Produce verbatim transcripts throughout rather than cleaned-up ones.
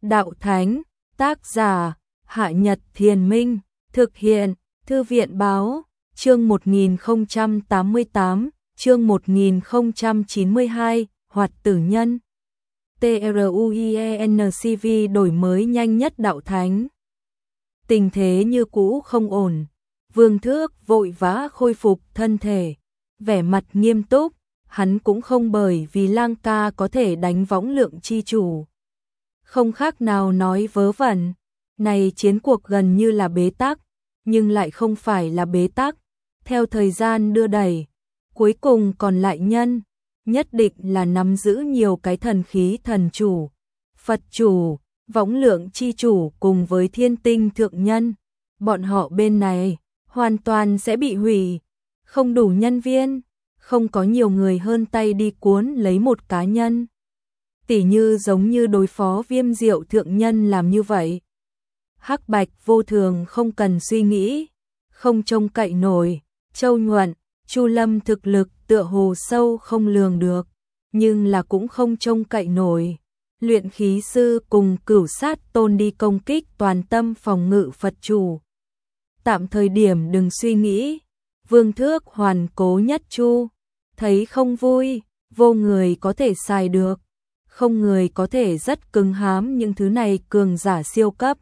Đạo Thánh, tác giả, Hạ Nhật Thiền Minh, thực hiện, Thư viện Báo, chương một nghìn không trăm tám mươi tám, chương một nghìn không trăm chín mươi hai, Hoạt Tử Nhân. TRUIENCV đổi mới nhanh nhất Đạo Thánh. Tình thế như cũ không ổn, Vương Thước vội vã khôi phục thân thể, vẻ mặt nghiêm túc, hắn cũng không bởi vì Lang ca có thể đánh Võng Lượng chi chủ. Không khác nào nói vớ vẩn, này chiến cuộc gần như là bế tắc, nhưng lại không phải là bế tắc, theo thời gian đưa đẩy, cuối cùng còn lại nhân, nhất định là nắm giữ nhiều cái thần khí thần chủ, Phật chủ, Võng Lượng chi chủ cùng với Thiên Tinh thượng nhân, bọn họ bên này hoàn toàn sẽ bị hủy, không đủ nhân viên, không có nhiều người hơn tay đi cuốn lấy một cá nhân. Tỉ như giống như đối phó Viêm Diệu thượng nhân làm như vậy. Hắc Bạch vô thường không cần suy nghĩ, không trông cậy nổi, Châu Nhuận, Chu Lâm thực lực tựa hồ sâu không lường được, nhưng là cũng không trông cậy nổi. Luyện khí sư cùng Cửu Sát Tôn đi công kích toàn tâm phòng ngự Phật chủ. Tạm thời điểm đừng suy nghĩ, Vương Thước hoàn cố nhất chu, thấy không vui, vô người có thể xài được, không người có thể rất cứng hám những thứ này cường giả siêu cấp.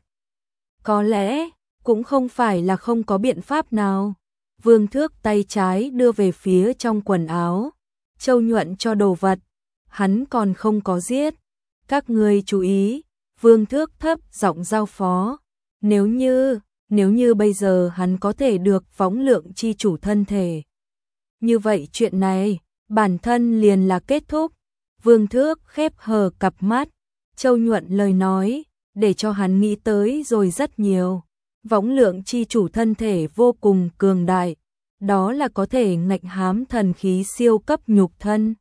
Có lẽ, cũng không phải là không có biện pháp nào. Vương Thước tay trái đưa về phía trong quần áo, Châu Nhuận cho đồ vật, hắn còn không có giết. Các người chú ý, Vương Thước thấp giọng giao phó, nếu như, nếu như bây giờ hắn có thể được Võng Lượng chi chủ thân thể. Như vậy chuyện này, bản thân liền là kết thúc. Vương Thước khép hờ cặp mắt, Châu Nhuận lời nói, để cho hắn nghĩ tới rồi rất nhiều. Võng Lượng chi chủ thân thể vô cùng cường đại, đó là có thể ngạnh hám thần khí siêu cấp nhục thân.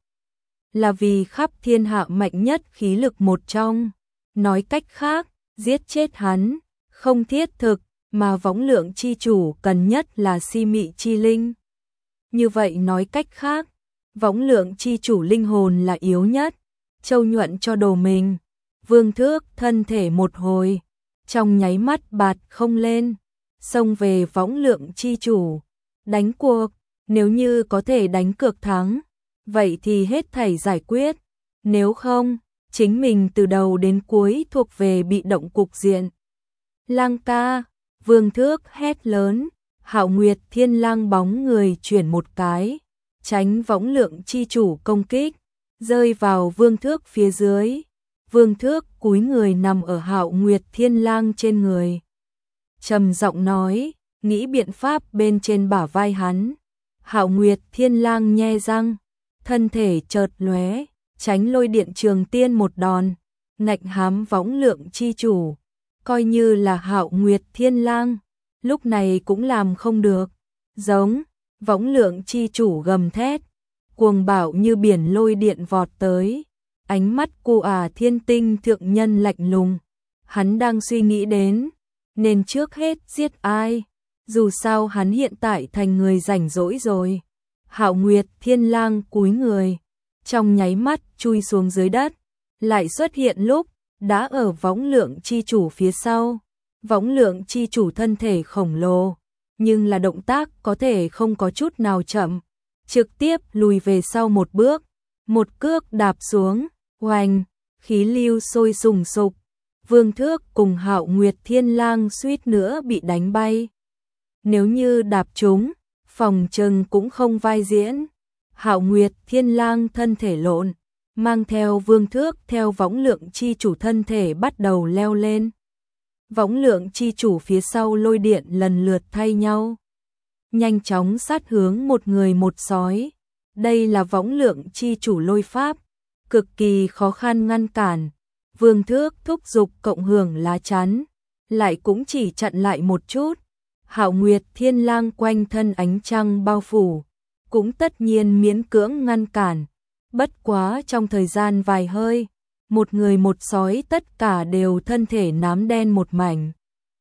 Là vì khắp thiên hạ mạnh nhất khí lực một trong. Nói cách khác, giết chết hắn, không thiết thực, mà Võng Lượng chi chủ cần nhất là si mị chi linh. Như vậy nói cách khác, Võng Lượng chi chủ linh hồn là yếu nhất. Châu Nhuận cho đồ mình, Vương Thước thân thể một hồi, trong nháy mắt bạt không lên, xông về Võng Lượng chi chủ, đánh cuộc, nếu như có thể đánh cược thắng, vậy thì hết thảy giải quyết, nếu không, chính mình từ đầu đến cuối thuộc về bị động cục diện. Lang ca, Vương Thước hét lớn, Hạo Nguyệt Thiên Lang bóng người chuyển một cái, tránh Võng Lượng chi chủ công kích, rơi vào Vương Thước phía dưới. Vương Thước cúi người nằm ở Hạo Nguyệt Thiên Lang trên người, trầm giọng nói, nghĩ biện pháp bên trên bả vai hắn. Hạo Nguyệt Thiên Lang nhe răng, thân thể chợt lóe, tránh Lôi Điện Trường Tiên một đòn, ngạnh hám Võng Lượng chi chủ. Coi như là Hạo Nguyệt Thiên Lang, lúc này cũng làm không được. Giống, Võng Lượng chi chủ gầm thét, cuồng bạo như biển lôi điện vọt tới. Ánh mắt cô à Thiên Tinh thượng nhân lạnh lùng, hắn đang suy nghĩ đến, nên trước hết giết ai, dù sao hắn hiện tại thành người rảnh rỗi rồi. Hạo Nguyệt Thiên Lang cúi người, trong nháy mắt chui xuống dưới đất, lại xuất hiện lúc, đã ở Võng Lượng chi chủ phía sau. Võng Lượng chi chủ thân thể khổng lồ, nhưng là động tác có thể không có chút nào chậm, trực tiếp lùi về sau một bước, một cước đạp xuống. Oanh, khí lưu sôi sùng sục, Vương Thước cùng Hạo Nguyệt Thiên Lang suýt nữa bị đánh bay. Nếu như đạp trúng, phòng trừng cũng không vai diễn. Hạo Nguyệt Thiên Lang thân thể lộn, mang theo Vương Thước theo Võng Lượng chi chủ thân thể bắt đầu leo lên. Võng Lượng chi chủ phía sau lôi điện lần lượt thay nhau, nhanh chóng sát hướng một người một sói. Đây là Võng Lượng chi chủ lôi pháp, cực kỳ khó khăn ngăn cản. Vương Thước thúc giục cộng hưởng lá chắn, lại cũng chỉ chặn lại một chút. Hạo Nguyệt Thiên Lang quanh thân ánh trăng bao phủ, cũng tất nhiên miễn cưỡng ngăn cản. Bất quá trong thời gian vài hơi, một người một sói tất cả đều thân thể nám đen một mảnh.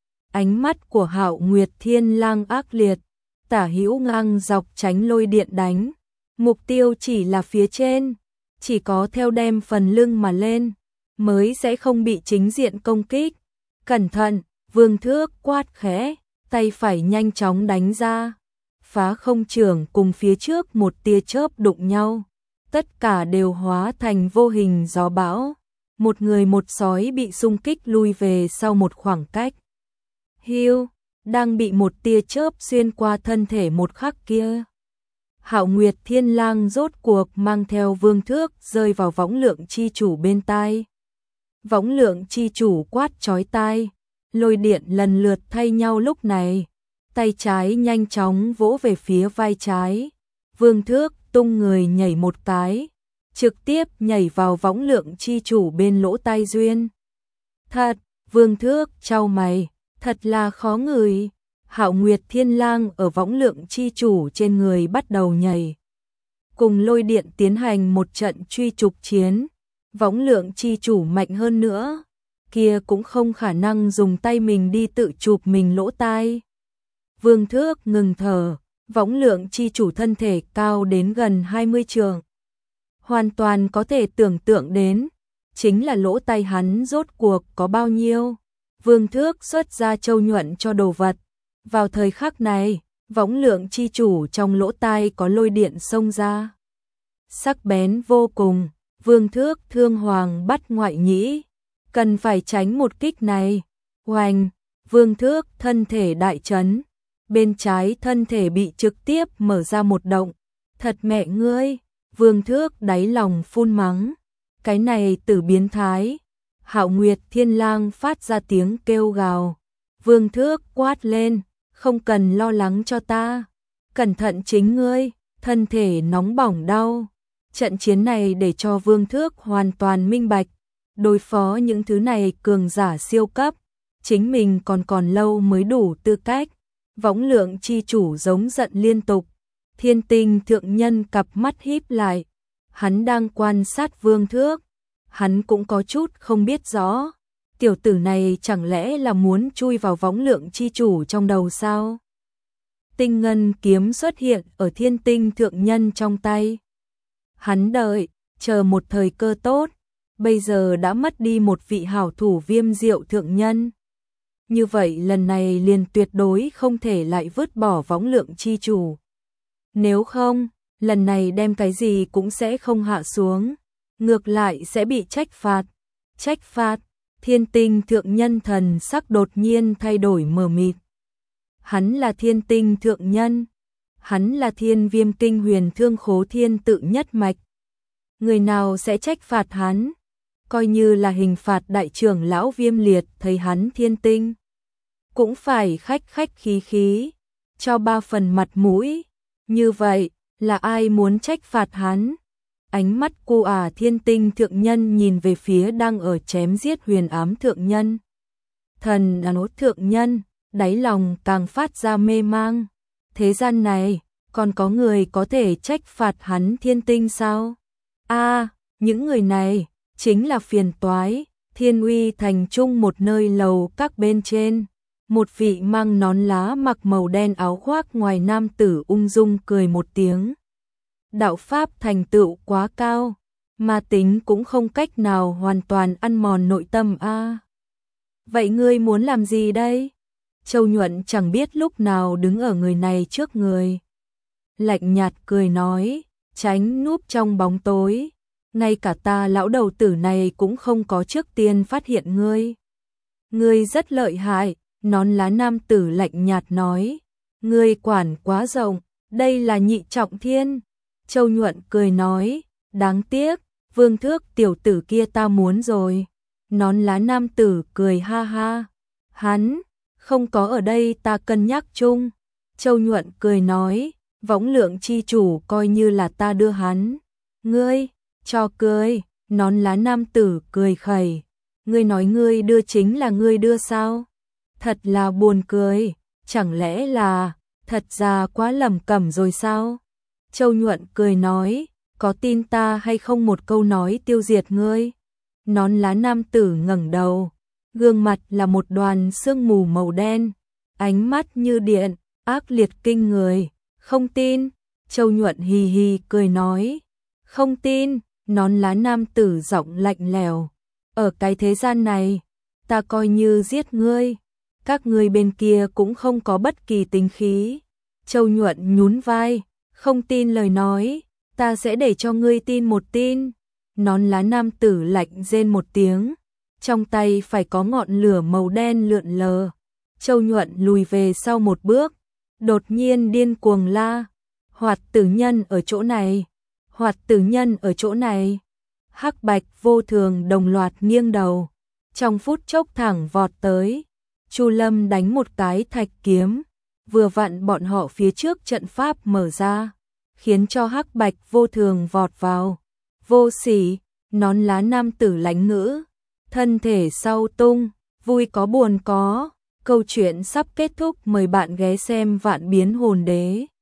Ánh mắt của Hạo Nguyệt Thiên Lang ác liệt, tả hữu ngang dọc tránh lôi điện đánh. Mục tiêu chỉ là phía trên, chỉ có theo đem phần lưng mà lên, mới sẽ không bị chính diện công kích. Cẩn thận, Vương Thước quát khẽ, tay phải nhanh chóng đánh ra. Phá không trưởng cùng phía trước một tia chớp đụng nhau. Tất cả đều hóa thành vô hình gió bão. Một người một sói bị xung kích lui về sau một khoảng cách. Hiu, đang bị một tia chớp xuyên qua thân thể một khắc kia. Hạo Nguyệt Thiên Lang rốt cuộc mang theo Vương Thước rơi vào võng lượng chi chủ bên tai. Võng lượng chi chủ quát chói tai, lôi điện lần lượt thay nhau lúc này. Tay trái nhanh chóng vỗ về phía vai trái. Vương Thước tung người nhảy một cái, trực tiếp nhảy vào võng lượng chi chủ bên lỗ tai duyên. Thật, Vương Thước chau mày, thật là khó ngửi. Hạo Nguyệt Thiên Lang ở võng lượng chi chủ trên người bắt đầu nhảy. Cùng lôi điện tiến hành một trận truy trục chiến. Võng lượng chi chủ mạnh hơn nữa, kia cũng không khả năng dùng tay mình đi tự chụp mình lỗ tai. Vương Thước ngừng thở, võng lượng chi chủ thân thể cao đến gần hai mươi trượng. Hoàn toàn có thể tưởng tượng đến, chính là lỗ tai hắn rốt cuộc có bao nhiêu. Vương Thước xuất ra châu nhuận cho đồ vật. Vào thời khắc này, võng lượng chi chủ trong lỗ tai có lôi điện xông ra. Sắc bén vô cùng, Vương Thước thương hoàng bắt ngoại nhĩ, cần phải tránh một kích này. Oanh, Vương Thước thân thể đại chấn, bên trái thân thể bị trực tiếp mở ra một động. Thật mẹ ngươi, Vương Thước đáy lòng phun mắng, cái này tử biến thái. Hạo Nguyệt Thiên Lang phát ra tiếng kêu gào. Vương Thước quát lên, không cần lo lắng cho ta, cẩn thận chính ngươi, thân thể nóng bỏng đau. Trận chiến này để cho Vương Thước hoàn toàn minh bạch, đối phó những thứ này cường giả siêu cấp, chính mình còn còn lâu mới đủ tư cách. Võng lượng chi chủ giống giận liên tục, Thiên Tinh thượng nhân cặp mắt híp lại, hắn đang quan sát Vương Thước, hắn cũng có chút không biết rõ, tiểu tử này chẳng lẽ là muốn chui vào võng lượng chi chủ trong đầu sao? Tinh ngân kiếm xuất hiện ở Thiên Tinh thượng nhân trong tay. Hắn đợi, chờ một thời cơ tốt, bây giờ đã mất đi một vị hảo thủ Viêm Diệu thượng nhân. Như vậy lần này liền tuyệt đối không thể lại vứt bỏ võng lượng chi chủ. Nếu không, lần này đem cái gì cũng sẽ không hạ xuống, ngược lại sẽ bị trách phạt. Trách phạt, Thiên Tinh thượng nhân thần sắc đột nhiên thay đổi mờ mịt. Hắn là Thiên Tinh thượng nhân, hắn là Thiên Viêm Kinh Huyền Thương Khố Thiên tự nhất mạch. Người nào sẽ trách phạt hắn? Coi như là hình phạt đại trưởng lão Viêm Liệt thấy hắn Thiên Tinh, cũng phải khách khách khí khí, cho ba phần mặt mũi. Như vậy, là ai muốn trách phạt hắn? Ánh mắt cô à Thiên Tinh thượng nhân nhìn về phía đang ở chém giết Huyền Ám thượng nhân. Thần là nốt thượng nhân, đáy lòng càng phát ra mê mang. Thế gian này, còn có người có thể trách phạt hắn Thiên Tinh sao? A, à, những người này chính là phiền toái. Thiên Uy thành trung một nơi lầu các bên trên, một vị mang nón lá mặc màu đen áo khoác ngoài nam tử ung dung cười một tiếng. Đạo pháp thành tựu quá cao, ma tính cũng không cách nào hoàn toàn ăn mòn nội tâm a. À. Vậy ngươi muốn làm gì đây? Châu Nhuận chẳng biết lúc nào đứng ở người này trước người. Lạnh nhạt cười nói, tránh núp trong bóng tối. Ngay cả ta lão đầu tử này cũng không có trước tiên phát hiện ngươi. Ngươi rất lợi hại, nón lá nam tử lạnh nhạt nói. Ngươi quản quá rộng, đây là nhị trọng thiên. Châu Nhuận cười nói, đáng tiếc, Vương Thước tiểu tử kia ta muốn rồi. Nón lá nam tử cười ha ha. Hắn, không có ở đây ta cân nhắc chung. Châu Nhuận cười nói, võng lượng chi chủ coi như là ta đưa hắn. Ngươi, cho cười, nón lá nam tử cười khẩy. Ngươi nói ngươi đưa chính là ngươi đưa sao? Thật là buồn cười, chẳng lẽ là, thật ra quá lầm cẩm rồi sao? Châu Nhuận cười nói, có tin ta hay không một câu nói tiêu diệt ngươi? Nón lá nam tử ngẩng đầu, gương mặt là một đoàn sương mù màu đen, ánh mắt như điện, ác liệt kinh người. Không tin, Châu Nhuận hì hì cười nói, không tin. Nón lá nam tử giọng lạnh lèo, Ở cái thế gian này, ta coi như giết ngươi, các ngươi bên kia cũng không có bất kỳ tính khí. Châu Nhuận nhún vai, không tin lời nói, ta sẽ để cho ngươi tin một tin. Nón lá nam tử lạnh rên một tiếng, trong tay phải có ngọn lửa màu đen lượn lờ. Châu Nhuận lùi về sau một bước, đột nhiên điên cuồng la, Hoạt tử nhân ở chỗ này, Hoạt tử nhân ở chỗ này. Hắc Bạch Vô Thường đồng loạt nghiêng đầu, trong phút chốc thẳng vọt tới. Chu Lâm đánh một cái thạch kiếm, vừa vặn bọn họ phía trước trận pháp mở ra, khiến cho Hắc Bạch Vô Thường vọt vào. Vô sỉ, nón lá nam tử lãnh ngữ, thân thể sau tung, vui có buồn có. Câu chuyện sắp kết thúc, mời bạn ghé xem Vạn Biến Hồn Đế.